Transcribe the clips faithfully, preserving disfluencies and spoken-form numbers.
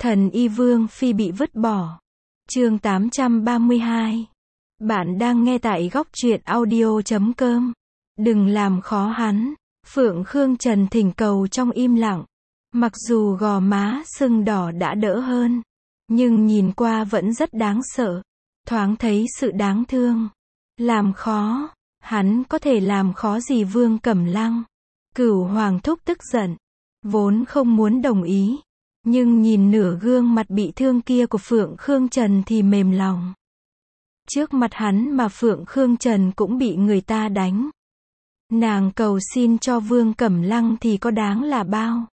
Thần y Vương Phi bị vứt bỏ. Chương tám trăm ba mươi hai. Bạn đang nghe tại góc truyện audio chấm com. Đừng làm khó hắn. Phượng Khương Trần thỉnh cầu trong im lặng. Mặc dù gò má sưng đỏ đã đỡ hơn, nhưng nhìn qua vẫn rất đáng sợ. Thoáng thấy sự đáng thương. Làm khó. Hắn có thể làm khó gì Vương Cẩm Lăng? Cửu Hoàng thúc tức giận. Vốn không muốn đồng ý. Nhưng nhìn nửa gương mặt bị thương kia của Phượng Khương Trần thì mềm lòng. Trước mặt hắn mà Phượng Khương Trần cũng bị người ta đánh. Nàng cầu xin cho Vương Cẩm Lăng thì có đáng là bao.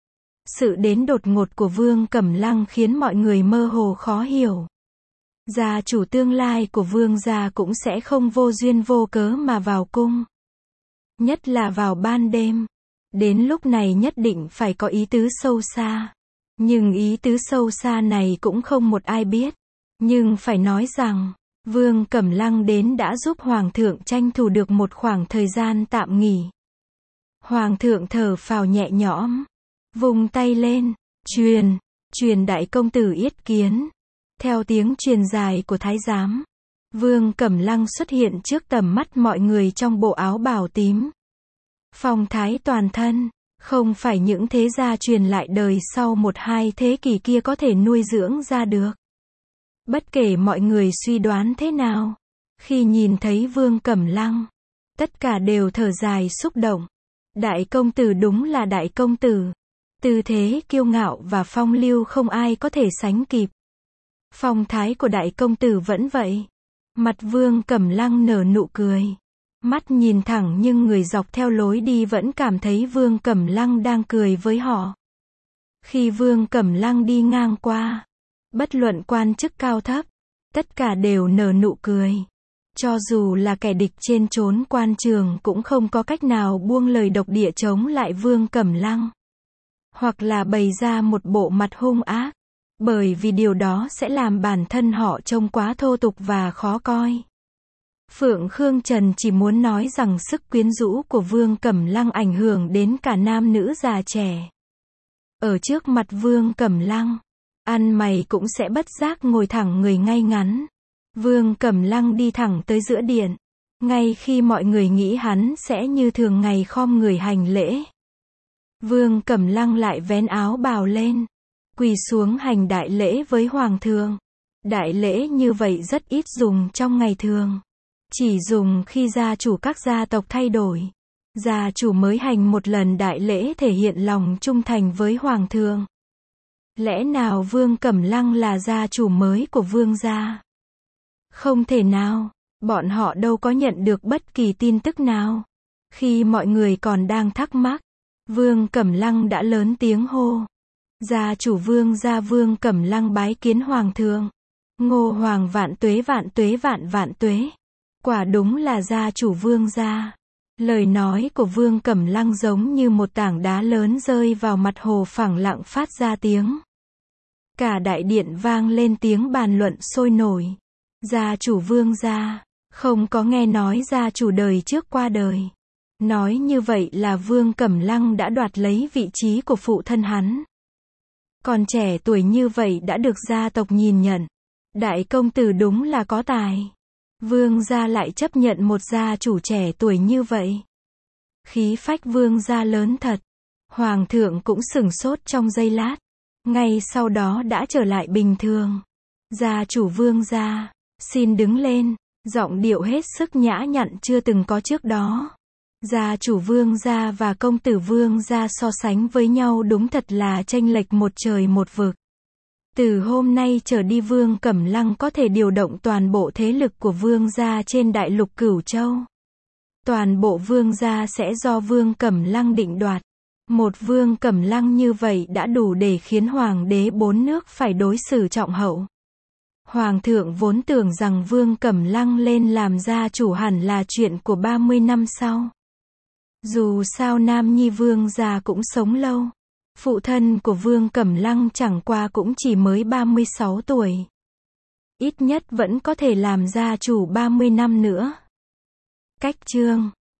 Sự đến đột ngột của Vương Cẩm Lăng khiến mọi người mơ hồ khó hiểu. Gia chủ tương lai của Vương gia cũng sẽ không vô duyên vô cớ mà vào cung. Nhất là vào ban đêm. Đến lúc này nhất định phải có ý tứ sâu xa. Nhưng ý tứ sâu xa này cũng không một ai biết. Nhưng phải nói rằng, Vương Cẩm Lăng đến đã giúp Hoàng thượng tranh thủ được một khoảng thời gian tạm nghỉ. Hoàng thượng thở phào nhẹ nhõm, vung tay lên, truyền, truyền đại công tử yết kiến. Theo tiếng truyền dài của thái giám, Vương Cẩm Lăng xuất hiện trước tầm mắt mọi người trong bộ áo bào tím. Phong thái toàn thân, không phải những thế gia truyền lại đời sau một hai thế kỷ kia có thể nuôi dưỡng ra được. Bất kể mọi người suy đoán thế nào, khi nhìn thấy Vương Cẩm Lăng, tất cả đều thở dài xúc động. Đại công tử đúng là đại công tử. Tư thế kiêu ngạo và phong lưu không ai có thể sánh kịp. Phong thái của đại công tử vẫn vậy. Mặt Vương Cẩm Lăng nở nụ cười. Mắt nhìn thẳng nhưng người dọc theo lối đi vẫn cảm thấy Vương Cẩm Lăng đang cười với họ. Khi Vương Cẩm Lăng đi ngang qua, bất luận quan chức cao thấp, tất cả đều nở nụ cười. Cho dù là kẻ địch trên chốn quan trường cũng không có cách nào buông lời độc địa chống lại Vương Cẩm Lăng. Hoặc là bày ra một bộ mặt hung ác. Bởi vì điều đó sẽ làm bản thân họ trông quá thô tục và khó coi. Phượng Khương Trần chỉ muốn nói rằng sức quyến rũ của Vương Cẩm Lăng ảnh hưởng đến cả nam nữ già trẻ. Ở trước mặt Vương Cẩm Lăng, ăn mày cũng sẽ bất giác ngồi thẳng người ngay ngắn. Vương Cẩm Lăng đi thẳng tới giữa điện. Ngay khi mọi người nghĩ hắn sẽ như thường ngày khom người hành lễ, Vương Cẩm Lăng lại vén áo bào lên, quỳ xuống hành đại lễ với Hoàng thượng. Đại lễ như vậy rất ít dùng trong ngày thường. Chỉ dùng khi gia chủ các gia tộc thay đổi. Gia chủ mới hành một lần đại lễ thể hiện lòng trung thành với Hoàng thượng. Lẽ nào Vương Cẩm Lăng là gia chủ mới của Vương gia? Không thể nào, bọn họ đâu có nhận được bất kỳ tin tức nào. Khi mọi người còn đang thắc mắc, Vương Cẩm Lăng đã lớn tiếng hô. Gia chủ Vương gia Vương Cẩm Lăng bái kiến Hoàng thượng. Ngô Hoàng vạn tuế vạn tuế vạn vạn tuế. Quả đúng là gia chủ Vương gia. Lời nói của Vương Cẩm Lăng giống như một tảng đá lớn rơi vào mặt hồ phẳng lặng phát ra tiếng. Cả đại điện vang lên tiếng bàn luận sôi nổi. Gia chủ Vương gia, không có nghe nói gia chủ đời trước qua đời. Nói như vậy là Vương Cẩm Lăng đã đoạt lấy vị trí của phụ thân hắn. Còn trẻ tuổi như vậy đã được gia tộc nhìn nhận. Đại công tử đúng là có tài. Vương gia lại chấp nhận một gia chủ trẻ tuổi như vậy. Khí phách Vương gia lớn thật. Hoàng thượng cũng sửng sốt trong giây lát. Ngay sau đó đã trở lại bình thường. Gia chủ Vương gia, xin đứng lên. Giọng điệu hết sức nhã nhặn chưa từng có trước đó. Gia chủ Vương gia và công tử Vương gia so sánh với nhau đúng thật là chênh lệch một trời một vực. Từ hôm nay trở đi Vương Cẩm Lăng có thể điều động toàn bộ thế lực của Vương gia trên đại lục Cửu Châu. Toàn bộ Vương gia sẽ do Vương Cẩm Lăng định đoạt. Một Vương Cẩm Lăng như vậy đã đủ để khiến Hoàng đế bốn nước phải đối xử trọng hậu. Hoàng thượng vốn tưởng rằng Vương Cẩm Lăng lên làm gia chủ hẳn là chuyện của ba mươi năm sau. Dù sao Nam Nhi Vương gia cũng sống lâu. Phụ thân của Vương Cẩm Lăng chẳng qua cũng chỉ mới ba mươi sáu tuổi. Ít nhất vẫn có thể làm gia chủ ba mươi năm nữa. Cách chương